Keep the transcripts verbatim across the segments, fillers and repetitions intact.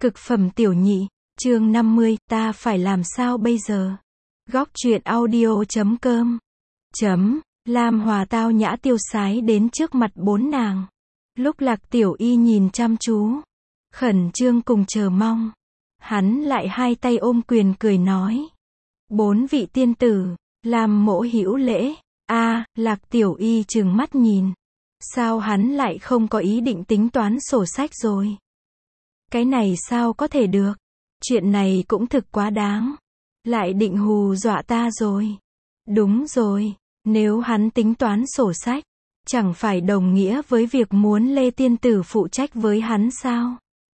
Cực phẩm tiểu nhị, chương năm mươi, ta phải làm sao bây giờ? Góc truyện audio chấm com chấm, Lam Hòa tao nhã tiêu sái đến trước mặt bốn nàng. Lúc Lạc Tiểu Y nhìn chăm chú, khẩn trương cùng chờ mong, hắn lại hai tay ôm quyền cười nói. Bốn vị tiên tử, làm mỗ hữu lễ. A, Lạc Tiểu Y trừng mắt nhìn. Sao hắn lại không có ý định tính toán sổ sách rồi? Cái này sao có thể được? Chuyện này cũng thực quá đáng. Lại định hù dọa ta rồi. Đúng rồi, nếu hắn tính toán sổ sách, chẳng phải đồng nghĩa với việc muốn Lê Tiên Tử phụ trách với hắn sao?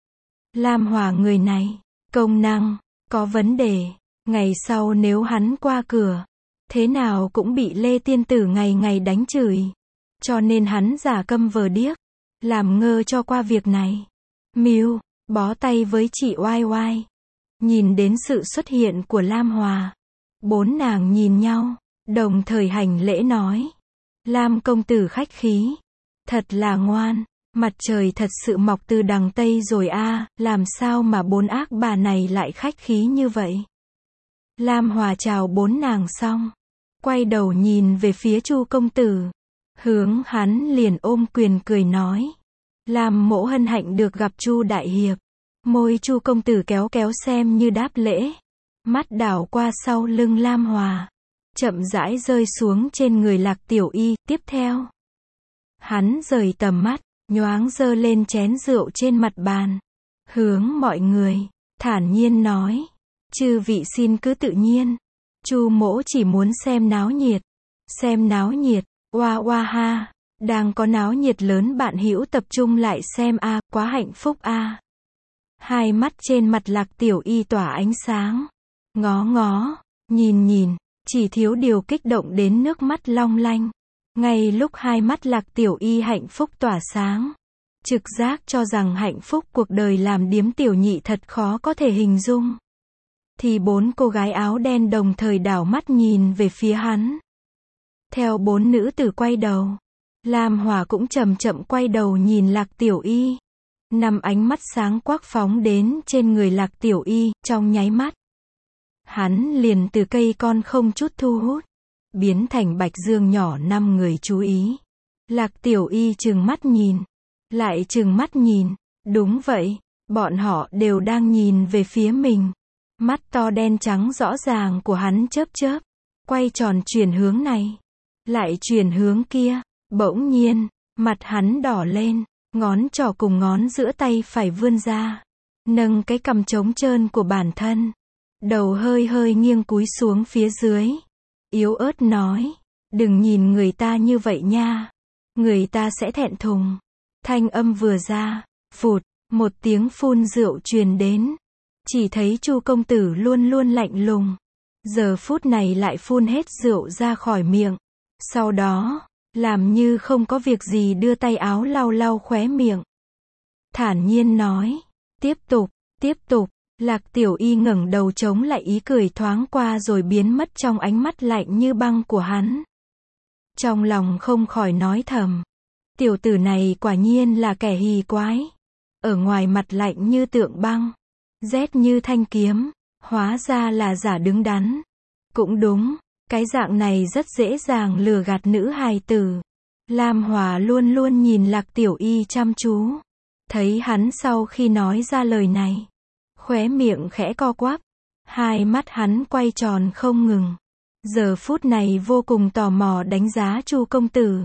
Lam Hòa người này, công năng, có vấn đề. Ngày sau nếu hắn qua cửa, thế nào cũng bị Lê Tiên Tử ngày ngày đánh chửi. Cho nên hắn giả câm vờ điếc, làm ngơ cho qua việc này. Mưu, bó tay với chị oai oai. Nhìn đến sự xuất hiện của Lam Hòa, bốn nàng nhìn nhau, đồng thời hành lễ nói. Lam công tử khách khí, thật là ngoan, mặt trời thật sự mọc từ đằng Tây rồi a, làm sao mà bốn ác bà này lại khách khí như vậy? Lam Hòa chào bốn nàng xong, quay đầu nhìn về phía Chu công tử, hướng hắn liền ôm quyền cười nói. Lam mỗ hân hạnh được gặp Chu đại hiệp. Môi Chu công tử kéo kéo xem như đáp lễ, mắt đảo qua sau lưng Lam Hòa, chậm rãi rơi xuống trên người Lạc Tiểu Y. Tiếp theo, hắn rời tầm mắt, nhoáng giơ lên chén rượu trên mặt bàn, hướng mọi người thản nhiên nói. Chư vị xin cứ tự nhiên, Chu mỗ chỉ muốn xem náo nhiệt. Xem náo nhiệt, oa oa ha, đang có náo nhiệt lớn bạn hữu tập trung lại xem a, quá hạnh phúc a. Hai mắt trên mặt Lạc Tiểu Y tỏa ánh sáng, ngó ngó, nhìn nhìn, chỉ thiếu điều kích động đến nước mắt long lanh. Ngay lúc hai mắt Lạc Tiểu Y hạnh phúc tỏa sáng, trực giác cho rằng hạnh phúc cuộc đời làm điếm tiểu nhị thật khó có thể hình dung, thì bốn cô gái áo đen đồng thời đảo mắt nhìn về phía hắn. Theo bốn nữ tử quay đầu, Lam Hòa cũng chậm chậm quay đầu nhìn Lạc Tiểu Y. Năm ánh mắt sáng quắc phóng đến trên người Lạc Tiểu Y, trong nháy mắt, hắn liền từ cây con không chút thu hút, biến thành bạch dương nhỏ năm người chú ý. Lạc Tiểu Y trừng mắt nhìn, lại trừng mắt nhìn, đúng vậy, bọn họ đều đang nhìn về phía mình. Mắt to đen trắng rõ ràng của hắn chớp chớp, quay tròn chuyển hướng này, lại chuyển hướng kia, bỗng nhiên, mặt hắn đỏ lên. Ngón trỏ cùng ngón giữa tay phải vươn ra, nâng cái cằm trống trơn của bản thân, đầu hơi hơi nghiêng cúi xuống phía dưới, yếu ớt nói, đừng nhìn người ta như vậy nha, người ta sẽ thẹn thùng. Thanh âm vừa ra, phụt, một tiếng phun rượu truyền đến, chỉ thấy Chu công tử luôn luôn lạnh lùng, giờ phút này lại phun hết rượu ra khỏi miệng, sau đó làm như không có việc gì đưa tay áo lau lau khóe miệng, thản nhiên nói, tiếp tục, tiếp tục. Lạc Tiểu Y ngẩng đầu chống lại ý cười thoáng qua rồi biến mất trong ánh mắt lạnh như băng của hắn. Trong lòng không khỏi nói thầm, tiểu tử này quả nhiên là kẻ hì quái, ở ngoài mặt lạnh như tượng băng, rét như thanh kiếm, hóa ra là giả đứng đắn. Cũng đúng, cái dạng này rất dễ dàng lừa gạt nữ hài tử. Lam Hòa luôn luôn nhìn Lạc Tiểu Y chăm chú, thấy hắn sau khi nói ra lời này, khóe miệng khẽ co quắp, hai mắt hắn quay tròn không ngừng, giờ phút này vô cùng tò mò đánh giá Chu công tử.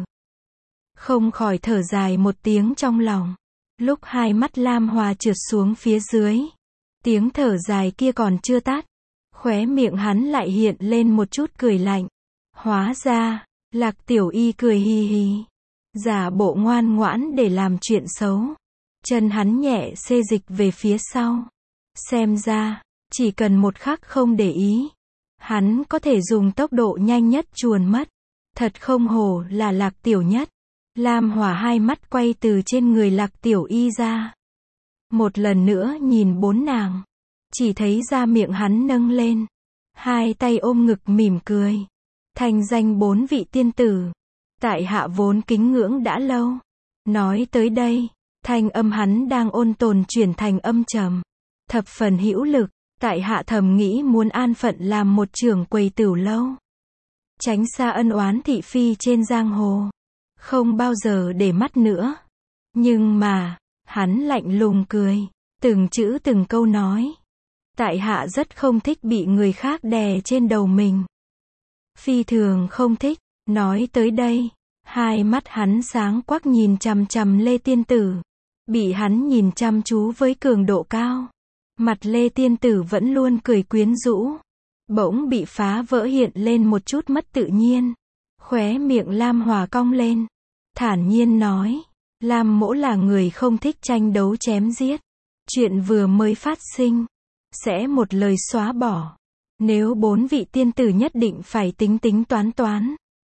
Không khỏi thở dài một tiếng trong lòng, lúc hai mắt Lam Hòa trượt xuống phía dưới, tiếng thở dài kia còn chưa tắt, khóe miệng hắn lại hiện lên một chút cười lạnh. Hóa ra, Lạc Tiểu Y cười hi hi, giả bộ ngoan ngoãn để làm chuyện xấu. Chân hắn nhẹ xê dịch về phía sau. Xem ra, chỉ cần một khắc không để ý, hắn có thể dùng tốc độ nhanh nhất chuồn mất. Thật không hổ là Lạc Tiểu nhất. Lam Hòa hai mắt quay từ trên người Lạc Tiểu Y ra, một lần nữa nhìn bốn nàng, chỉ thấy da miệng hắn nâng lên, hai tay ôm ngực mỉm cười. Thành danh bốn vị tiên tử, tại hạ vốn kính ngưỡng đã lâu. Nói tới đây, thanh âm hắn đang ôn tồn chuyển thành âm trầm. thập phần hữu lực, tại hạ thầm nghĩ muốn an phận làm một trưởng quầy tửu lâu. Tránh xa ân oán thị phi trên giang hồ. Không bao giờ để mắt nữa. Nhưng mà, hắn lạnh lùng cười, từng chữ từng câu nói. Tại hạ rất không thích bị người khác đè trên đầu mình. Phi thường không thích, nói tới đây, hai mắt hắn sáng quắc nhìn chằm chằm Lê Tiên Tử. Bị hắn nhìn chăm chú với cường độ cao. Mặt Lê Tiên Tử vẫn luôn cười quyến rũ. Bỗng bị phá vỡ hiện lên một chút mất tự nhiên. Khóe miệng Lam Hòa cong lên. Thản nhiên nói. Lam mỗ là người không thích tranh đấu chém giết. Chuyện vừa mới phát sinh. Sẽ một lời xóa bỏ. Nếu bốn vị tiên tử nhất định phải tính tính toán toán.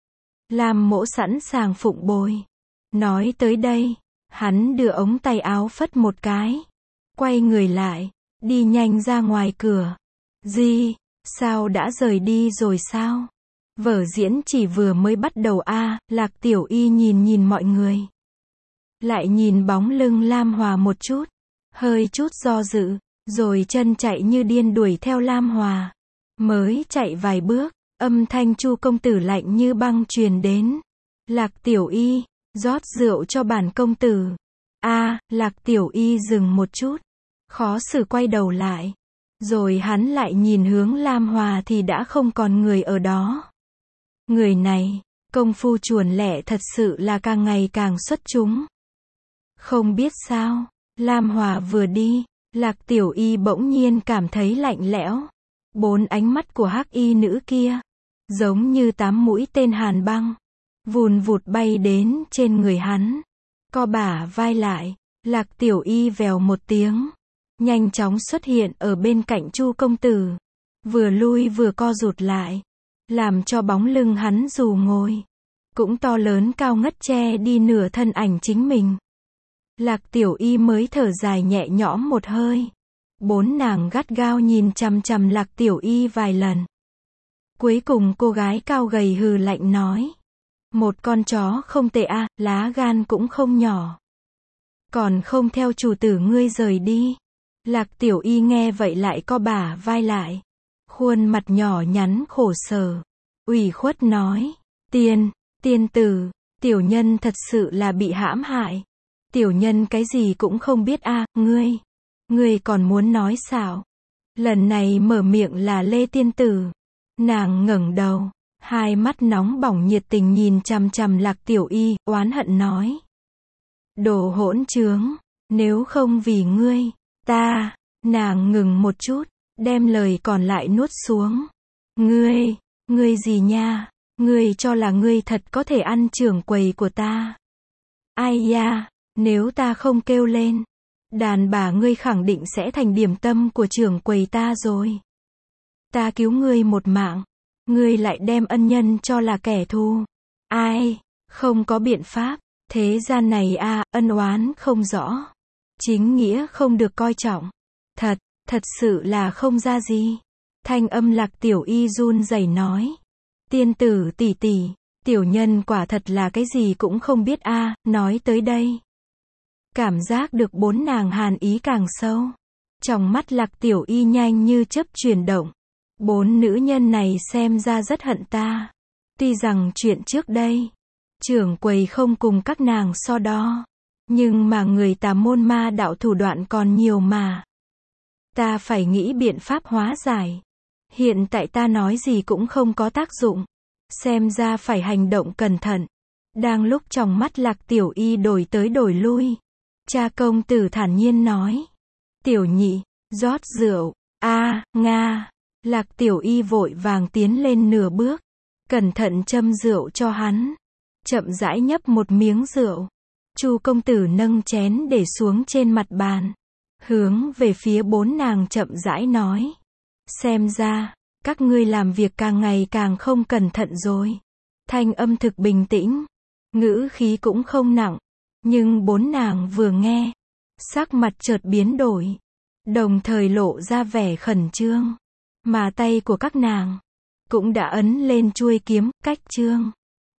Lam mỗ sẵn sàng phụng bồi. Nói tới đây. Hắn đưa ống tay áo phất một cái. Quay người lại. Đi nhanh ra ngoài cửa. Gì? Sao đã rời đi rồi sao? Vở diễn chỉ vừa mới bắt đầu a à, Lạc Tiểu Y nhìn nhìn mọi người. Lại nhìn bóng lưng Lam Hòa một chút. Hơi chút do dự. Rồi chân chạy như điên đuổi theo Lam Hòa. Mới chạy vài bước. Âm thanh Chu công tử lạnh như băng truyền đến. Lạc Tiểu Y, rót rượu cho bản công tử. A, à, Lạc Tiểu Y dừng một chút. Khó xử quay đầu lại. Rồi hắn lại nhìn hướng Lam Hòa thì đã không còn người ở đó. Người này, công phu chuồn lẻ thật sự là càng ngày càng xuất chúng. Không biết sao, Lam Hòa vừa đi, Lạc Tiểu Y bỗng nhiên cảm thấy lạnh lẽo. Bốn ánh mắt của hắc y nữ kia, giống như tám mũi tên hàn băng, vùn vụt bay đến trên người hắn. Co bả vai lại, Lạc Tiểu Y vèo một tiếng, nhanh chóng xuất hiện ở bên cạnh Chu công tử. Vừa lui vừa co rụt lại, làm cho bóng lưng hắn dù ngồi, cũng to lớn cao ngất che đi nửa thân ảnh chính mình. Lạc Tiểu Y mới thở dài nhẹ nhõm một hơi. Bốn nàng gắt gao nhìn chằm chằm Lạc Tiểu Y vài lần. Cuối cùng cô gái cao gầy hừ lạnh nói. Một con chó không tệ a, à, lá gan cũng không nhỏ. Còn không theo chủ tử ngươi rời đi. Lạc Tiểu Y nghe vậy lại co bả vai lại. Khuôn mặt nhỏ nhắn khổ sở. Ủy khuất nói. Tiên, tiên tử, tiểu nhân thật sự là bị hãm hại. Tiểu nhân cái gì cũng không biết a, à, ngươi. Ngươi còn muốn nói sao? Lần này mở miệng là Lê Tiên Tử. Nàng ngẩng đầu, hai mắt nóng bỏng nhiệt tình nhìn chằm chằm Lạc Tiểu Y, oán hận nói. Đồ hỗn trướng, nếu không vì ngươi, ta, nàng ngừng một chút, đem lời còn lại nuốt xuống. Ngươi, ngươi gì nha, ngươi cho là ngươi thật có thể ăn trưởng quầy của ta. Ai da, nếu ta không kêu lên, đàn bà ngươi khẳng định sẽ thành điểm tâm của trưởng quầy ta rồi. Ta cứu ngươi một mạng, ngươi lại đem ân nhân cho là kẻ thù. Ai, không có biện pháp, thế gian này a, à, ân oán không rõ. Chính nghĩa không được coi trọng. Thật, thật sự là không ra gì. Thanh âm Lạc Tiểu Y run rẩy nói. Tiên tử tỷ tỷ, tiểu nhân quả thật là cái gì cũng không biết a, à, nói tới đây. Cảm giác được bốn nàng hàn ý càng sâu. Trong mắt Lạc Tiểu Y nhanh như chớp chuyển động. Bốn nữ nhân này xem ra rất hận ta. Tuy rằng chuyện trước đây, trưởng quầy không cùng các nàng so đo. Nhưng mà người tà môn ma đạo thủ đoạn còn nhiều mà. Ta phải nghĩ biện pháp hóa giải. Hiện tại ta nói gì cũng không có tác dụng. Xem ra phải hành động cẩn thận. Đang lúc trong mắt Lạc Tiểu Y đổi tới đổi lui. Cha công tử thản nhiên nói. Tiểu nhị, rót rượu. A, à, Nga. Lạc Tiểu Y vội vàng tiến lên nửa bước. Cẩn thận châm rượu cho hắn. Chậm rãi nhấp một miếng rượu. Chu công tử nâng chén để xuống trên mặt bàn. Hướng về phía bốn nàng chậm rãi nói. Xem ra, các ngươi làm việc càng ngày càng không cẩn thận rồi. Thanh âm thực bình tĩnh. Ngữ khí cũng không nặng. Nhưng bốn nàng vừa nghe, sắc mặt chợt biến đổi. Đồng thời lộ ra vẻ khẩn trương. Mà tay của các nàng cũng đã ấn lên chuôi kiếm, cách trương.